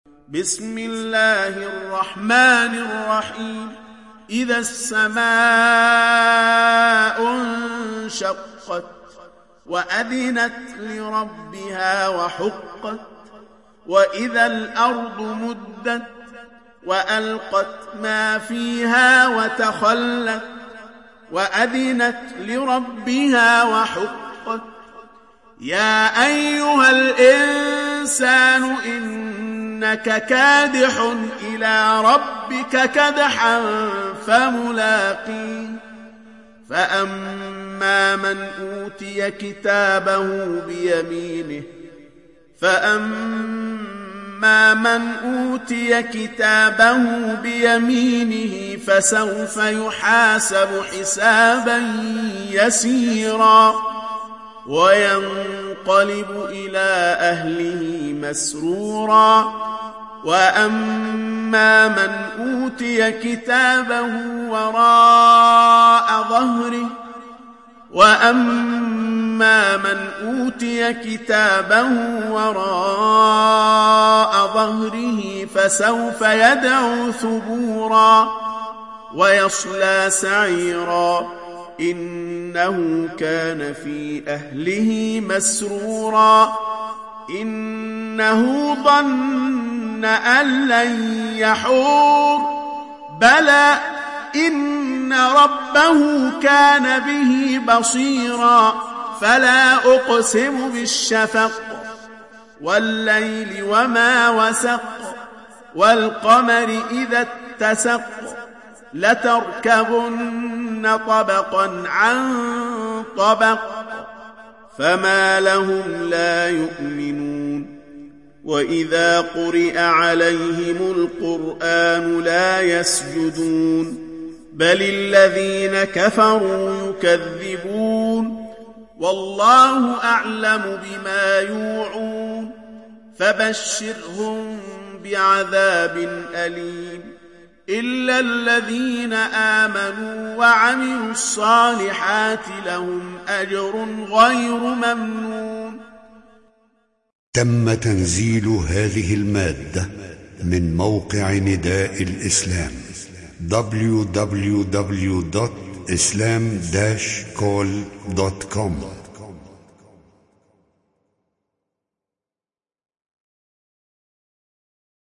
بسم الله الرحمن الرحيم. إذا السماء انشقت وأذنت لربها وحقت وإذا الأرض مدت وألقت ما فيها وتخلت وأذنت لربها وحقت يا أيها الإنسان إنك كادح إلى ربك كدحا فملاقيه فأما من أوتي كتابه بيمينه فسوف يحاسب حسابا يسيرا وينقلب إلى أهله مسرورا وأما من أوتي كتابه وراء ظهره فسوف يدعو ثبورا ويصلى سعيرا إنه كان في أهله مسرورا إنه ظن أن لن يحور بلى إن ربه كان به بصيرا فلا أقسم بالشفق والليل وما وسق والقمر إذا اتسق لتركبن طبقا عن طبق فما لهم لا يؤمنون وإذا قرئ عليهم القرآن لا يسجدون بل الذين كفروا يكذبون والله أعلم بما يوعون فبشرهم بعذاب أليم إلا الذين آمنوا وعملوا الصالحات لهم أجر غير ممنون. تم تنزيل هذه المادة من موقع نداء الإسلام www.islam-call.com